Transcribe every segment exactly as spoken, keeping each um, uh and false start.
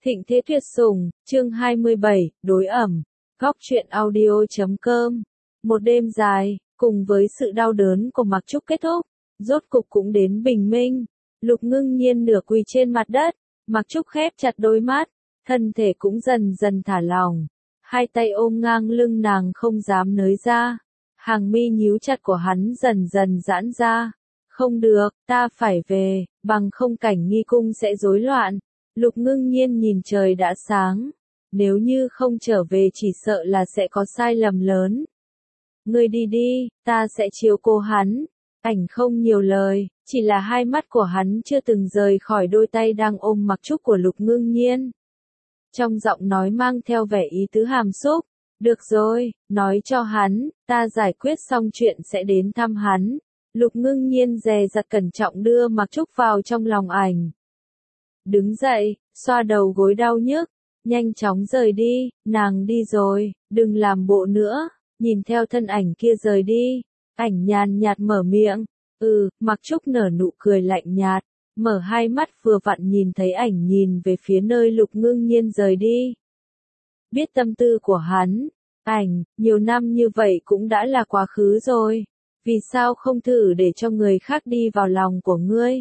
Thịnh thế tuyệt sủng, chương hai mươi bảy, đối ẩm. Góc truyện audio chấm com. Một đêm dài, cùng với sự đau đớn của Mặc Trúc kết thúc, rốt cục cũng đến bình minh. Lục Ngưng Nhiên nửa quỳ trên mặt đất, Mặc Trúc khép chặt đôi mắt, thân thể cũng dần dần thả lỏng. Hai tay ôm ngang lưng nàng không dám nới ra. Hàng mi nhíu chặt của hắn dần dần giãn ra. Không được, ta phải về, bằng không cảnh nghi cung sẽ rối loạn. Lục Ngưng Nhiên nhìn trời đã sáng. Nếu như không trở về chỉ sợ là sẽ có sai lầm lớn. Ngươi đi đi, ta sẽ chiếu cố hắn. Ảnh không nhiều lời, chỉ là hai mắt của hắn chưa từng rời khỏi đôi tay đang ôm Mặc Trúc của Lục Ngưng Nhiên. Trong giọng nói mang theo vẻ ý tứ hàm xúc. Được rồi, nói cho hắn, ta giải quyết xong chuyện sẽ đến thăm hắn. Lục Ngưng Nhiên dè dặt cẩn trọng đưa Mặc Trúc vào trong lòng ảnh. Đứng dậy, xoa đầu gối đau nhức, nhanh chóng rời đi, nàng đi rồi, đừng làm bộ nữa, nhìn theo thân ảnh kia rời đi. Ảnh nhàn nhạt mở miệng, ừ, Mặc Trúc nở nụ cười lạnh nhạt, mở hai mắt vừa vặn nhìn thấy ảnh nhìn về phía nơi Lục Ngưng Nhiên rời đi. Biết tâm tư của hắn, ảnh, nhiều năm như vậy cũng đã là quá khứ rồi, vì sao không thử để cho người khác đi vào lòng của ngươi?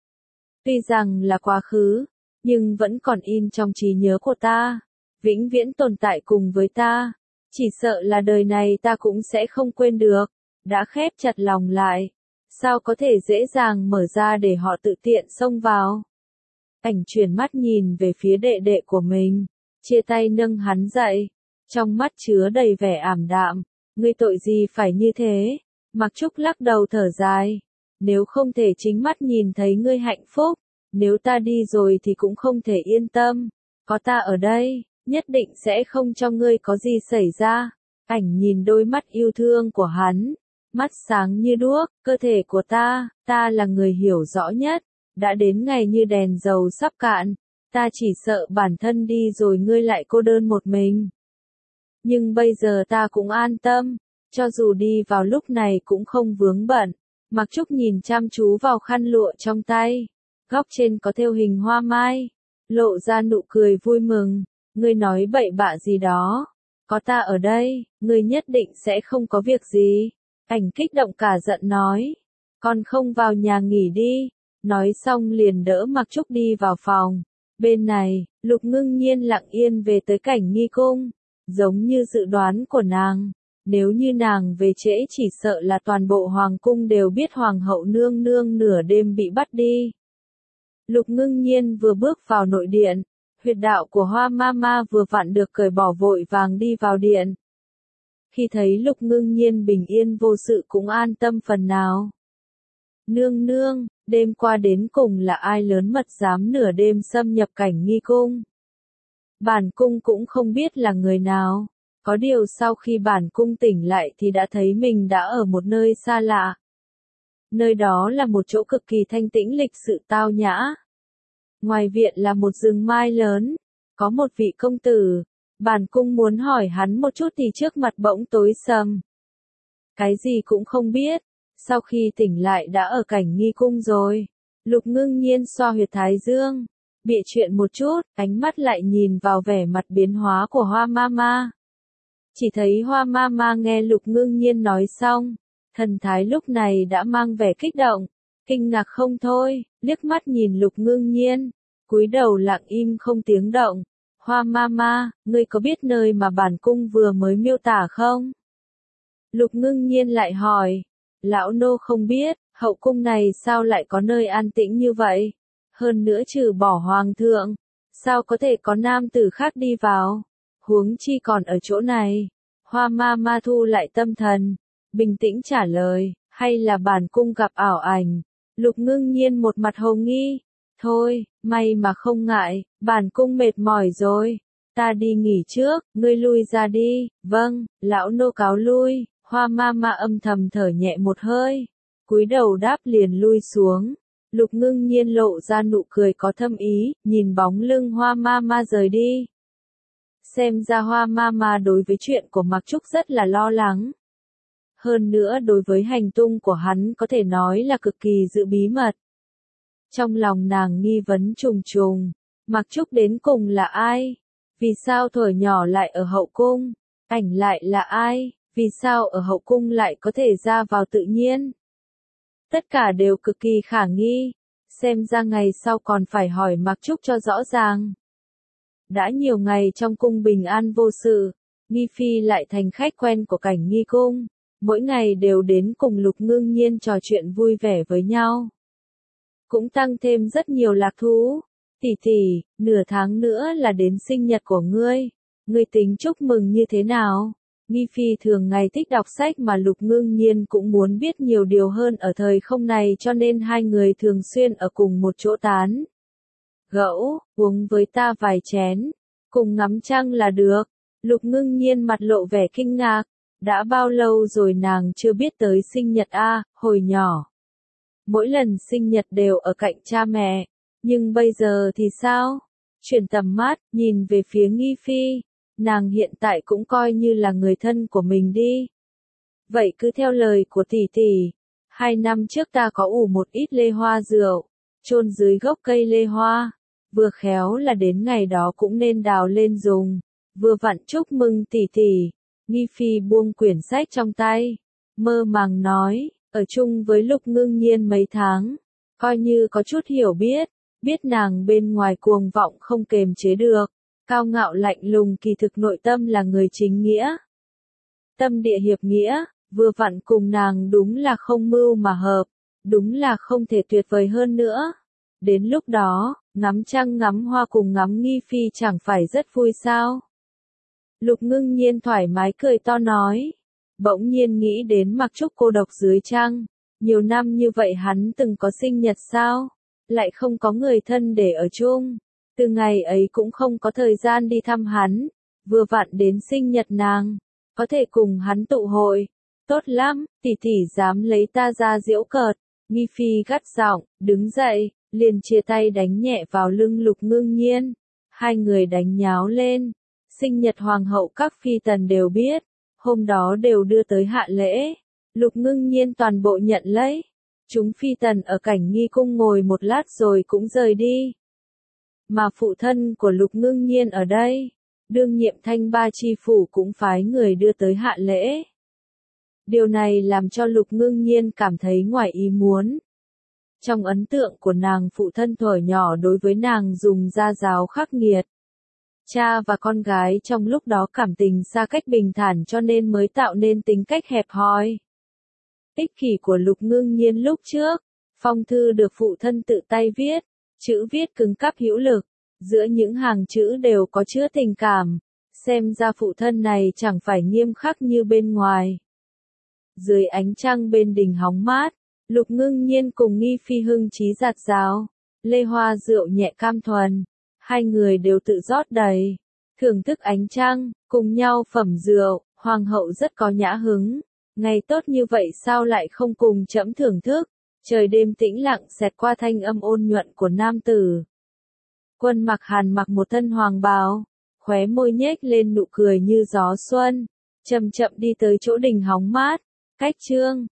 Tuy rằng là quá khứ, nhưng vẫn còn in trong trí nhớ của ta, vĩnh viễn tồn tại cùng với ta, chỉ sợ là đời này ta cũng sẽ không quên được, đã khép chặt lòng lại, sao có thể dễ dàng mở ra để họ tự tiện xông vào. Ảnh chuyển mắt nhìn về phía đệ đệ của mình, chia tay nâng hắn dậy, trong mắt chứa đầy vẻ ảm đạm, ngươi tội gì phải như thế? Mặc Trúc lắc đầu thở dài. Nếu không thể chính mắt nhìn thấy ngươi hạnh phúc, nếu ta đi rồi thì cũng không thể yên tâm, có ta ở đây, nhất định sẽ không cho ngươi có gì xảy ra. Ảnh nhìn đôi mắt yêu thương của hắn, mắt sáng như đuốc, cơ thể của ta, ta là người hiểu rõ nhất, đã đến ngày như đèn dầu sắp cạn, ta chỉ sợ bản thân đi rồi ngươi lại cô đơn một mình. Nhưng bây giờ ta cũng an tâm, cho dù đi vào lúc này cũng không vướng bận. Mặc Trúc nhìn chăm chú vào khăn lụa trong tay, góc trên có thêu hình hoa mai, lộ ra nụ cười vui mừng, ngươi nói bậy bạ gì đó, có ta ở đây, ngươi nhất định sẽ không có việc gì. Ảnh kích động cả giận nói, con không vào nhà nghỉ đi, nói xong liền đỡ Mặc Trúc đi vào phòng. Bên này, Lục Ngưng Nhiên lặng yên về tới cảnh nghi cung, giống như dự đoán của nàng. Nếu như nàng về trễ chỉ sợ là toàn bộ hoàng cung đều biết hoàng hậu nương nương nửa đêm bị bắt đi. Lục Ngưng Nhiên vừa bước vào nội điện, huyệt đạo của Hoa Mama vừa vặn được cởi bỏ vội vàng đi vào điện. Khi thấy Lục Ngưng Nhiên bình yên vô sự cũng an tâm phần nào. Nương nương, đêm qua đến cùng là ai lớn mật dám nửa đêm xâm nhập cảnh nghi cung? Bản cung cũng không biết là người nào. Có điều sau khi bản cung tỉnh lại thì đã thấy mình đã ở một nơi xa lạ. Nơi đó là một chỗ cực kỳ thanh tĩnh lịch sự tao nhã. Ngoài viện là một rừng mai lớn, có một vị công tử, bản cung muốn hỏi hắn một chút thì trước mặt bỗng tối sầm. Cái gì cũng không biết, sau khi tỉnh lại đã ở cảnh nghi cung rồi. Lục Ngưng Nhiên xoa huyệt thái dương, bịa chuyện một chút, ánh mắt lại nhìn vào vẻ mặt biến hóa của Hoa Mama. Chỉ thấy Hoa Mama nghe Lục Ngưng Nhiên nói xong, thần thái lúc này đã mang vẻ kích động, kinh ngạc không thôi, liếc mắt nhìn Lục Ngưng Nhiên, cúi đầu lặng im không tiếng động. Hoa Mama, ngươi có biết nơi mà bản cung vừa mới miêu tả không? Lục Ngưng Nhiên lại hỏi, lão nô không biết, hậu cung này sao lại có nơi an tĩnh như vậy? Hơn nữa trừ bỏ hoàng thượng, sao có thể có nam tử khác đi vào? Huống chi còn ở chỗ này. Hoa Mama thu lại tâm thần, bình tĩnh trả lời, hay là bản cung gặp ảo ảnh? Lục Ngưng Nhiên một mặt hồ nghi, thôi, may mà không ngại, bản cung mệt mỏi rồi, ta đi nghỉ trước, ngươi lui ra đi. Vâng, lão nô cáo lui. Hoa Mama âm thầm thở nhẹ một hơi, cúi đầu đáp liền lui xuống. Lục Ngưng Nhiên lộ ra nụ cười có thâm ý, nhìn bóng lưng Hoa Mama rời đi. Xem ra Hoa Mama đối với chuyện của Mặc Trúc rất là lo lắng. Hơn nữa đối với hành tung của hắn có thể nói là cực kỳ giữ bí mật. Trong lòng nàng nghi vấn trùng trùng, Mặc Trúc đến cùng là ai? Vì sao thuở nhỏ lại ở hậu cung? Ảnh lại là ai? Vì sao ở hậu cung lại có thể ra vào tự nhiên? Tất cả đều cực kỳ khả nghi. Xem ra ngày sau còn phải hỏi Mặc Trúc cho rõ ràng. Đã nhiều ngày trong cung bình an vô sự, Nghi Phi lại thành khách quen của Cảnh Nghi cung. Mỗi ngày đều đến cùng Lục Ngưng Nhiên trò chuyện vui vẻ với nhau. Cũng tăng thêm rất nhiều lạc thú. Tỷ tỷ, nửa tháng nữa là đến sinh nhật của ngươi. Ngươi tính chúc mừng như thế nào? Nghi Phi thường ngày thích đọc sách mà Lục Ngưng Nhiên cũng muốn biết nhiều điều hơn ở thời không này cho nên hai người thường xuyên ở cùng một chỗ tán gẫu, uống với ta vài chén, cùng ngắm trăng là được. Lục Ngưng Nhiên mặt lộ vẻ kinh ngạc. Đã bao lâu rồi nàng chưa biết tới sinh nhật a, hồi nhỏ. Mỗi lần sinh nhật đều ở cạnh cha mẹ. Nhưng bây giờ thì sao? Chuyển tầm mắt, nhìn về phía Nghi Phi. Nàng hiện tại cũng coi như là người thân của mình đi. Vậy cứ theo lời của tỷ tỷ. Hai năm trước ta có ủ một ít lê hoa rượu. Chôn dưới gốc cây lê hoa. Vừa khéo là đến ngày đó cũng nên đào lên dùng. Vừa vặn chúc mừng tỷ tỷ. Nghi Phi buông quyển sách trong tay. Mơ màng nói, ở chung với Lục Ngưng Nhiên mấy tháng. Coi như có chút hiểu biết. Biết nàng bên ngoài cuồng vọng không kềm chế được. Cao ngạo lạnh lùng kỳ thực nội tâm là người chính nghĩa. Tâm địa hiệp nghĩa, vừa vặn cùng nàng đúng là không mưu mà hợp. Đúng là không thể tuyệt vời hơn nữa. Đến lúc đó, ngắm trăng ngắm hoa cùng ngắm Nghi Phi chẳng phải rất vui sao? Lục Ngưng Nhiên thoải mái cười to nói. Bỗng nhiên nghĩ đến Mặc Trúc cô độc dưới trăng. Nhiều năm như vậy hắn từng có sinh nhật sao? Lại không có người thân để ở chung. Từ ngày ấy cũng không có thời gian đi thăm hắn. Vừa vặn đến sinh nhật nàng. Có thể cùng hắn tụ hội. Tốt lắm, tỷ tỷ dám lấy ta ra giễu cợt. Nghi Phi gắt giọng, đứng dậy, liền chia tay đánh nhẹ vào lưng Lục Ngưng Nhiên. Hai người đánh nháo lên. Sinh nhật hoàng hậu các phi tần đều biết. Hôm đó đều đưa tới hạ lễ. Lục Ngưng Nhiên toàn bộ nhận lấy. Chúng phi tần ở Cảnh Nghi cung ngồi một lát rồi cũng rời đi. Mà phụ thân của Lục Ngưng Nhiên ở đây, đương nhiệm Thanh Ba chi phủ cũng phái người đưa tới hạ lễ. Điều này làm cho Lục Ngưng Nhiên cảm thấy ngoài ý muốn. Trong ấn tượng của nàng phụ thân thuở nhỏ đối với nàng dùng gia giáo khắc nghiệt. Cha và con gái trong lúc đó cảm tình xa cách bình thản cho nên mới tạo nên tính cách hẹp hòi. Ích kỷ của Lục Ngưng Nhiên lúc trước, phong thư được phụ thân tự tay viết, chữ viết cứng cáp hữu lực, giữa những hàng chữ đều có chứa tình cảm, xem ra phụ thân này chẳng phải nghiêm khắc như bên ngoài. Dưới ánh trăng bên đình hóng mát, Lục Ngưng Nhiên cùng Nghi Phi hưng trí giạt rào, lê hoa rượu nhẹ cam thuần, hai người đều tự rót đầy, thưởng thức ánh trăng, cùng nhau phẩm rượu, hoàng hậu rất có nhã hứng. Ngày tốt như vậy sao lại không cùng trẫm thưởng thức? Trời đêm tĩnh lặng xẹt qua thanh âm ôn nhuận của nam tử. Quân Mặc Hàn mặc một thân hoàng bào, khóe môi nhếch lên nụ cười như gió xuân, chậm chậm đi tới chỗ đình hóng mát, cách chương